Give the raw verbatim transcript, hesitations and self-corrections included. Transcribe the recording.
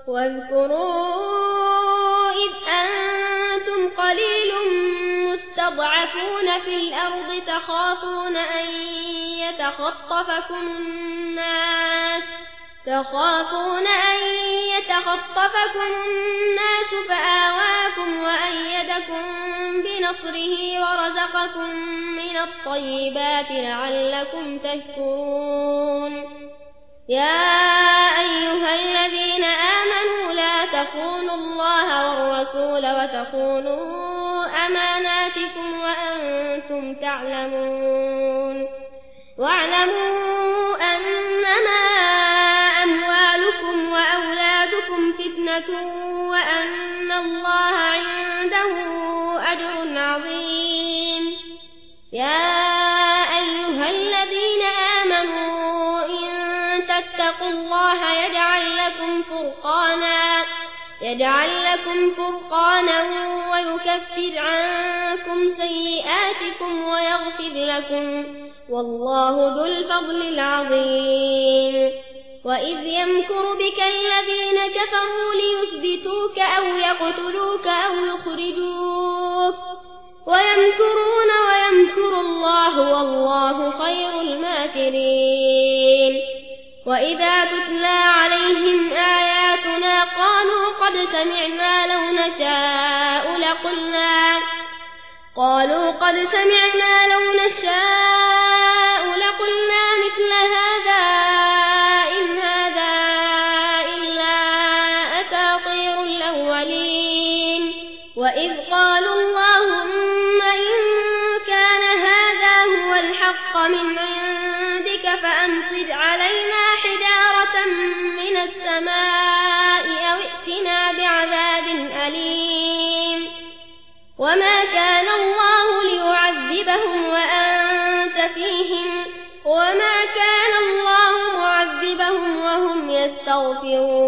واذكروا إذ أنتم قليل مستضعفون في الأرض تخافون أن يتخطفكم الناس تخافون أن يتخطفكم الناس فآواكم وأيدكم بنصره ورزقكم من الطيبات لعلكم تشكرون يا أيها الذين آمنوا لا تخونوا الله والرسول وتخونوا أماناتكم وأنتم تعلمون واعلموا أنما أموالكم وأولادكم فتنة وأن الله عنده أجر عظيم يا أيها الذين آمنوا إن تتقوا الله يجعل لكم فرقانا يجعل لكم فرقانا ويكفر عنكم سيئاتكم ويغفر لكم والله ذو الفضل العظيم وإذ يمكر بك الذين كفروا ليثبتوك أو يقتلوك أو يخرجوك ويمكرون ويمكر الله والله خير الماكرين وإذا تتلى عليهم آياتنا قالوا قد سمعنا لو نشاء لقلنا قالوا قد سمعنا لو نشاء لقلنا مثل هذا إن هذا إلا أساطير الأولين وإذ قالوا اللهم إن كان هذا هو الحق من عندك فأمطر علينا حجارة من السماء أو ائتنا بعذاب أليم وما كان الله ليعذبهم وأنت فيهم وما كان الله معذبهم وهم يستغفرون